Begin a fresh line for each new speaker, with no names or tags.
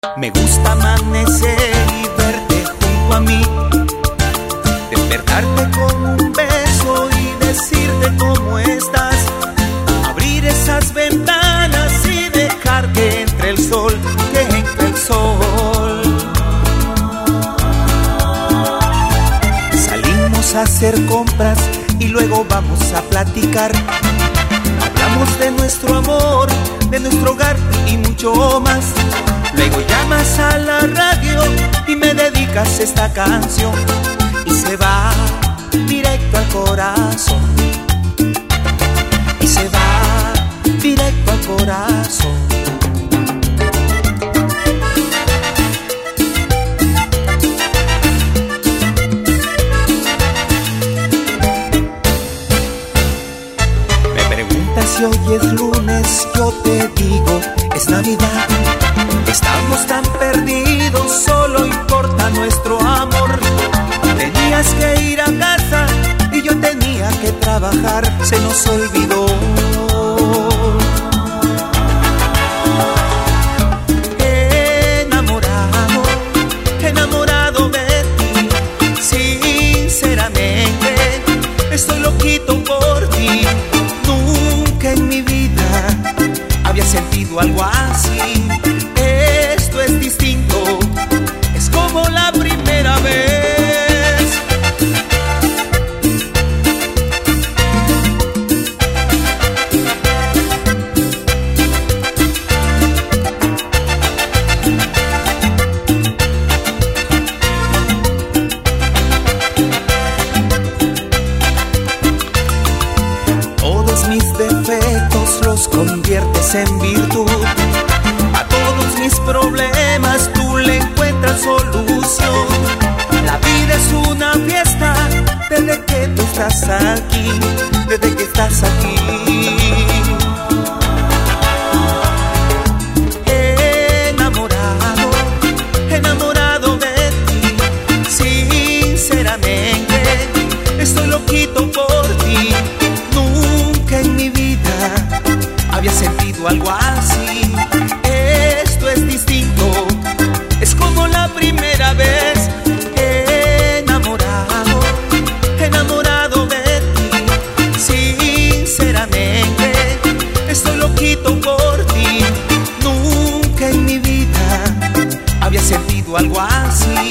Me gusta amanecer y verte junto a mí, despertarte con un beso y decirte cómo estás, abrir esas ventanas y dejar que entre el sol, que entre el sol. Salimos a hacer compras y luego vamos a platicar. Hablamos de nuestro amor, de nuestro hogar y mucho más. Luego llamas a la radio y me dedicas esta canción y se va directo al corazón. Y se va directo al corazón. Me preguntas si hoy es lunes, yo te digo, es Navidad. Estamos tan perdidos, solo importa nuestro amor. Tenías que ir a casa y yo tenía que trabajar, se nos olvidó. Enamorado, enamorado de ti, sinceramente, estoy loquito por ti. Nunca en mi vida había sentido algo así. Esto es distinto, es como la primera vez. Todos mis defectos los conviertes en virtud. Mis problemas tú le encuentras solución. La vida es una fiesta desde que tú estás aquí, desde que estás aquí. Enamorado, enamorado de ti, sinceramente, estoy loquito por ti. Nunca en mi vida había sentido algo así. Es distinto, es como la primera vez. Enamorado, enamorado de ti, sinceramente, estoy loquito por ti. Nunca en mi vida había sentido algo así.